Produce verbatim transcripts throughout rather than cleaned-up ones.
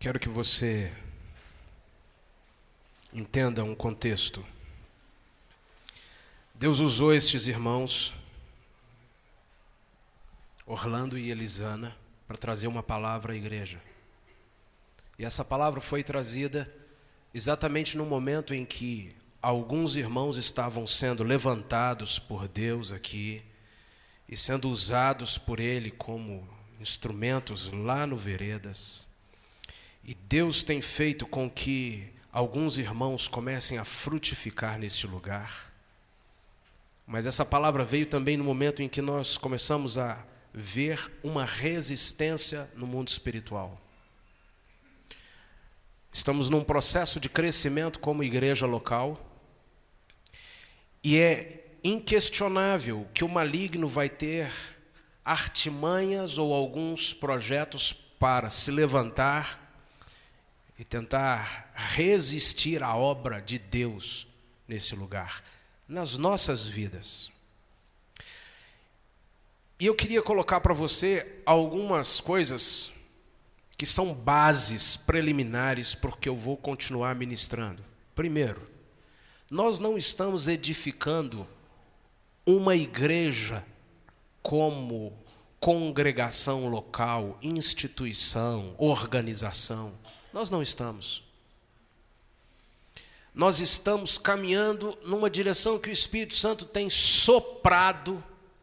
quero que você entenda um contexto. Deus usou estes irmãos, Orlando e Elisana, para trazer uma palavra à igreja. E essa palavra foi trazida exatamente no momento em que alguns irmãos estavam sendo levantados por Deus aqui e sendo usados por Ele como instrumentos lá no Veredas. E Deus tem feito com que alguns irmãos comecem a frutificar neste lugar. Mas essa palavra veio também no momento em que nós começamos a ver uma resistência no mundo espiritual. Estamos num processo de crescimento como igreja local, e é inquestionável que o maligno vai ter artimanhas ou alguns projetos para se levantar e tentar resistir à obra de Deus nesse lugar, nas nossas vidas. E eu queria colocar para você algumas coisas que são bases preliminares, porque eu vou continuar ministrando. Primeiro, nós não estamos edificando uma igreja como congregação local, instituição, organização. Nós não estamos. Nós estamos caminhando numa direção que o Espírito Santo tem soprado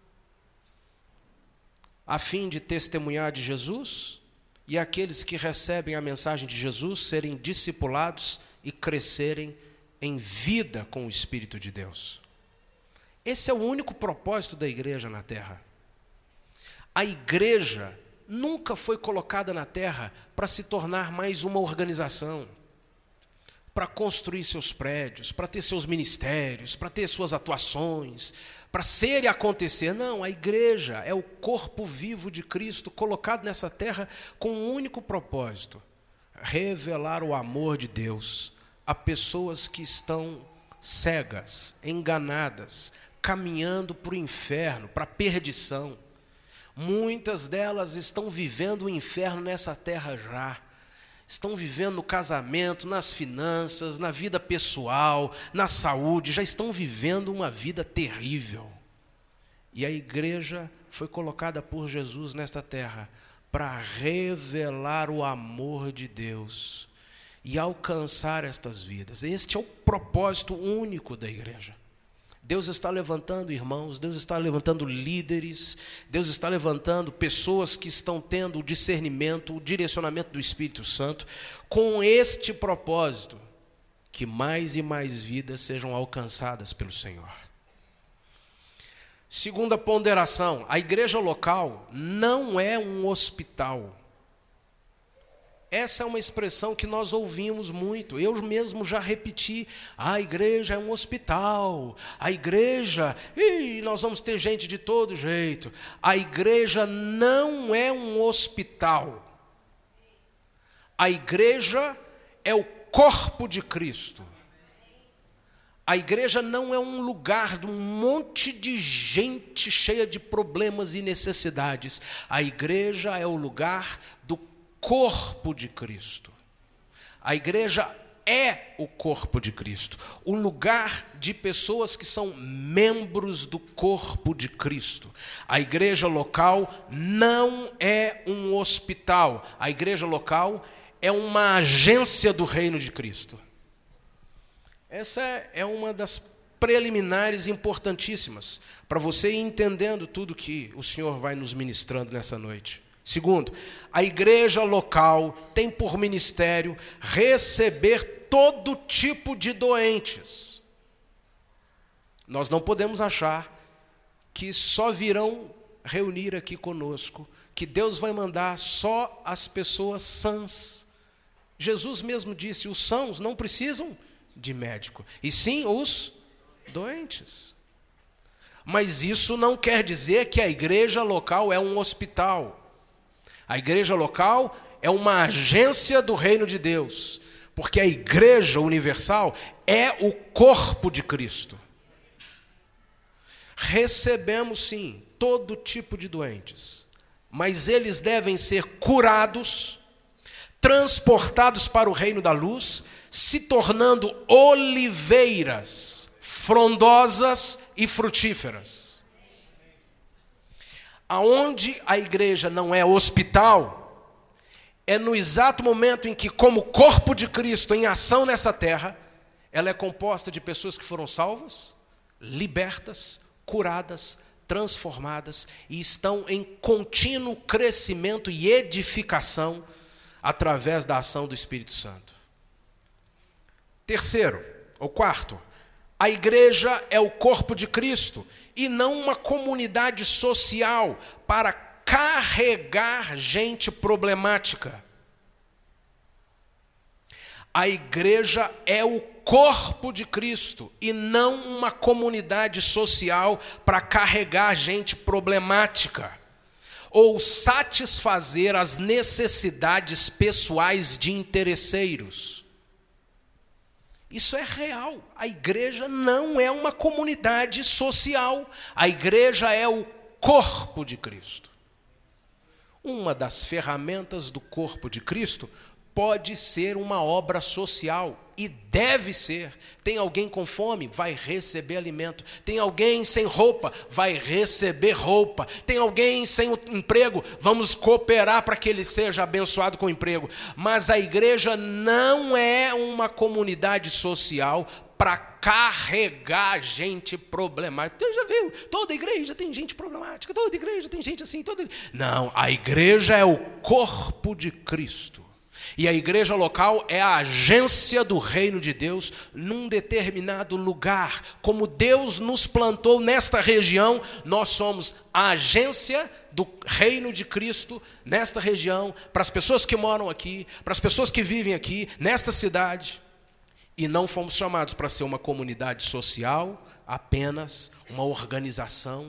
a fim de testemunhar de Jesus e aqueles que recebem a mensagem de Jesus serem discipulados e crescerem em vida com o Espírito de Deus. Esse é o único propósito da igreja na terra. A igreja nunca foi colocada na terra para se tornar mais uma organização, para construir seus prédios, para ter seus ministérios, para ter suas atuações, para ser e acontecer. Não, a igreja é o corpo vivo de Cristo colocado nessa terra com um único propósito: revelar o amor de Deus a pessoas que estão cegas, enganadas, caminhando para o inferno, para a perdição. Muitas delas estão vivendo o inferno nessa terra já. Estão vivendo no casamento, nas finanças, na vida pessoal, na saúde, já estão vivendo uma vida terrível. E a igreja foi colocada por Jesus nesta terra para revelar o amor de Deus e alcançar estas vidas. Este é o propósito único da igreja. Deus está levantando irmãos, Deus está levantando líderes, Deus está levantando pessoas que estão tendo o discernimento, o direcionamento do Espírito Santo, com este propósito: que mais e mais vidas sejam alcançadas pelo Senhor. Segunda ponderação: a igreja local não é um hospital. Essa é uma expressão que nós ouvimos muito. Eu mesmo já repeti: a igreja é um hospital, a igreja, ih, nós vamos ter gente de todo jeito. A igreja não é um hospital. A igreja é o corpo de Cristo. A igreja não é um lugar de um monte de gente cheia de problemas e necessidades. A igreja é o lugar do corpo de Cristo. A igreja é o corpo de Cristo, o lugar de pessoas que são membros do corpo de Cristo. A igreja local não é um hospital. A igreja local é uma agência do reino de Cristo. Essa é uma das preliminares importantíssimas para você ir entendendo tudo que o Senhor vai nos ministrando nessa noite. Segundo, a igreja local tem por ministério receber todo tipo de doentes. Nós não podemos achar que só virão reunir aqui conosco, que Deus vai mandar só as pessoas sãs. Jesus mesmo disse: os sãos não precisam de médico, e sim os doentes. Mas isso não quer dizer que a igreja local é um hospital. A igreja local é uma agência do reino de Deus, porque a igreja universal é o corpo de Cristo. Recebemos sim todo tipo de doentes, mas eles devem ser curados, transportados para o reino da luz, se tornando oliveiras frondosas e frutíferas. Aonde a igreja não é hospital, é no exato momento em que, como corpo de Cristo em ação nessa terra, ela é composta de pessoas que foram salvas, libertas, curadas, transformadas e estão em contínuo crescimento e edificação através da ação do Espírito Santo. Terceiro, ou quarto, a igreja é o corpo de Cristo e não uma comunidade social para carregar gente problemática. A igreja é o corpo de Cristo e não uma comunidade social para carregar gente problemática ou satisfazer as necessidades pessoais de interesseiros. Isso é real. A igreja não é uma comunidade social. A igreja é o corpo de Cristo. Uma das ferramentas do corpo de Cristo pode ser uma obra social, e deve ser. Tem alguém com fome? Vai receber alimento. Tem alguém sem roupa? Vai receber roupa. Tem alguém sem emprego? Vamos cooperar para que ele seja abençoado com emprego. Mas a igreja não é uma comunidade social para carregar gente problemática. Você já viu? Toda igreja tem gente problemática, toda igreja tem gente assim. Toda... Não, a igreja é o corpo de Cristo. E a igreja local é a agência do reino de Deus num determinado lugar. Como Deus nos plantou nesta região, nós somos a agência do reino de Cristo nesta região, para as pessoas que moram aqui, para as pessoas que vivem aqui, nesta cidade. E não fomos chamados para ser uma comunidade social, apenas uma organização.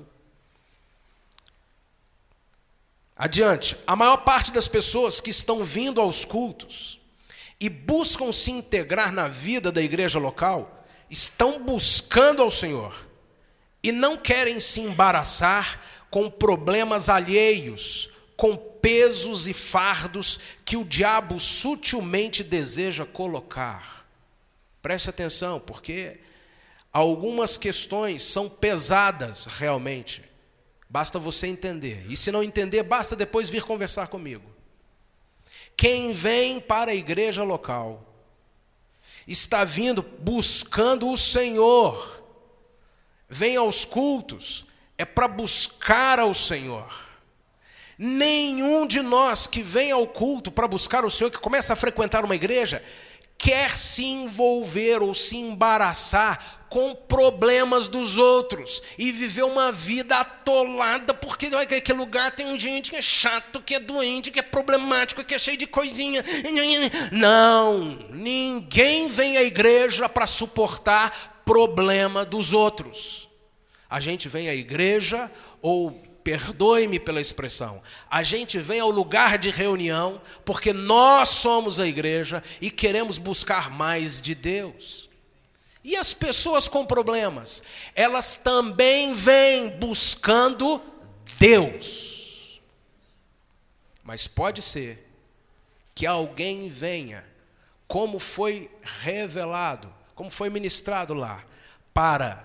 Adiante, a maior parte das pessoas que estão vindo aos cultos e buscam se integrar na vida da igreja local, estão buscando ao Senhor e não querem se embaraçar com problemas alheios, com pesos e fardos que o diabo sutilmente deseja colocar. Preste atenção, porque algumas questões são pesadas realmente. Basta você entender. E se não entender, basta depois vir conversar comigo. Quem vem para a igreja local está vindo buscando o Senhor. Vem aos cultos, é para buscar ao Senhor. Nenhum de nós que vem ao culto para buscar o Senhor, que começa a frequentar uma igreja, quer se envolver ou se embaraçar com problemas dos outros e viver uma vida atolada, porque aquele lugar tem gente que é chato, que é doente, que é problemático, que é cheio de coisinha. Não, ninguém vem à igreja para suportar problema dos outros. A gente vem à igreja, ou perdoe-me pela expressão, a gente vem ao lugar de reunião porque nós somos a igreja e queremos buscar mais de Deus. E as pessoas com problemas, elas também vêm buscando Deus. Mas pode ser que alguém venha, como foi revelado, como foi ministrado lá, para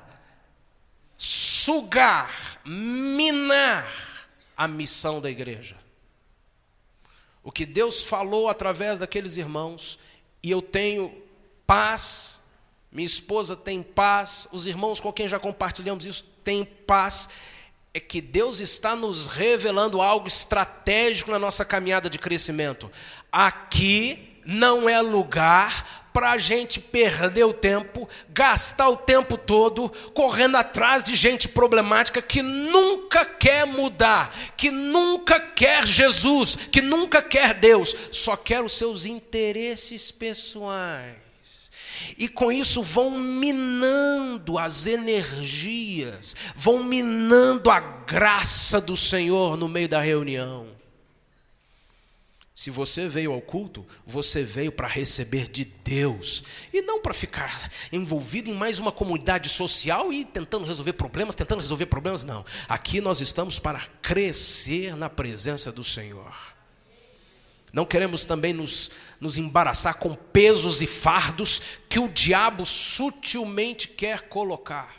sugar, minar a missão da igreja. O que Deus falou através daqueles irmãos, e eu tenho paz, minha esposa tem paz, os irmãos com quem já compartilhamos isso têm paz, é que Deus está nos revelando algo estratégico na nossa caminhada de crescimento. Aqui não é lugar para a gente perder o tempo, gastar o tempo todo correndo atrás de gente problemática que nunca quer mudar, que nunca quer Jesus, que nunca quer Deus, só quer os seus interesses pessoais. E com isso vão minando as energias, vão minando a graça do Senhor no meio da reunião. Se você veio ao culto, você veio para receber de Deus e não para ficar envolvido em mais uma comunidade social e tentando resolver problemas, tentando resolver problemas, não. Aqui nós estamos para crescer na presença do Senhor. Não queremos também nos, nos embaraçar com pesos e fardos que o diabo sutilmente quer colocar.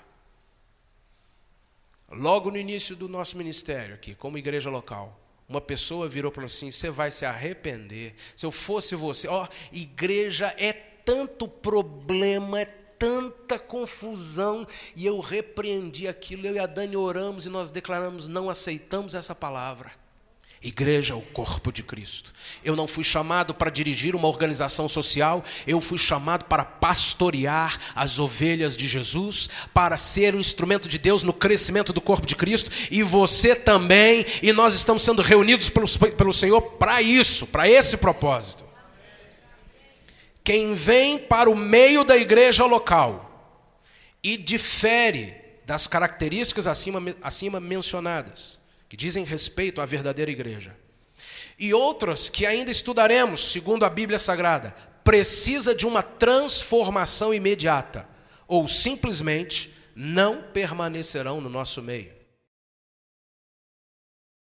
Logo no início do nosso ministério aqui, como igreja local, uma pessoa virou para mim assim: você vai se arrepender. Se eu fosse você, ó, igreja é tanto problema, é tanta confusão. E eu repreendi aquilo, eu e a Dani oramos e nós declaramos: não aceitamos essa palavra. Igreja é o corpo de Cristo. Eu não fui chamado para dirigir uma organização social, eu fui chamado para pastorear as ovelhas de Jesus, para ser um instrumento de Deus no crescimento do corpo de Cristo, e você também, e nós estamos sendo reunidos pelo, pelo Senhor para isso, para esse propósito. Quem vem para o meio da igreja local e difere das características acima, acima mencionadas, que dizem respeito à verdadeira igreja, e outras que ainda estudaremos, segundo a Bíblia Sagrada, precisa de uma transformação imediata, ou simplesmente não permanecerão no nosso meio.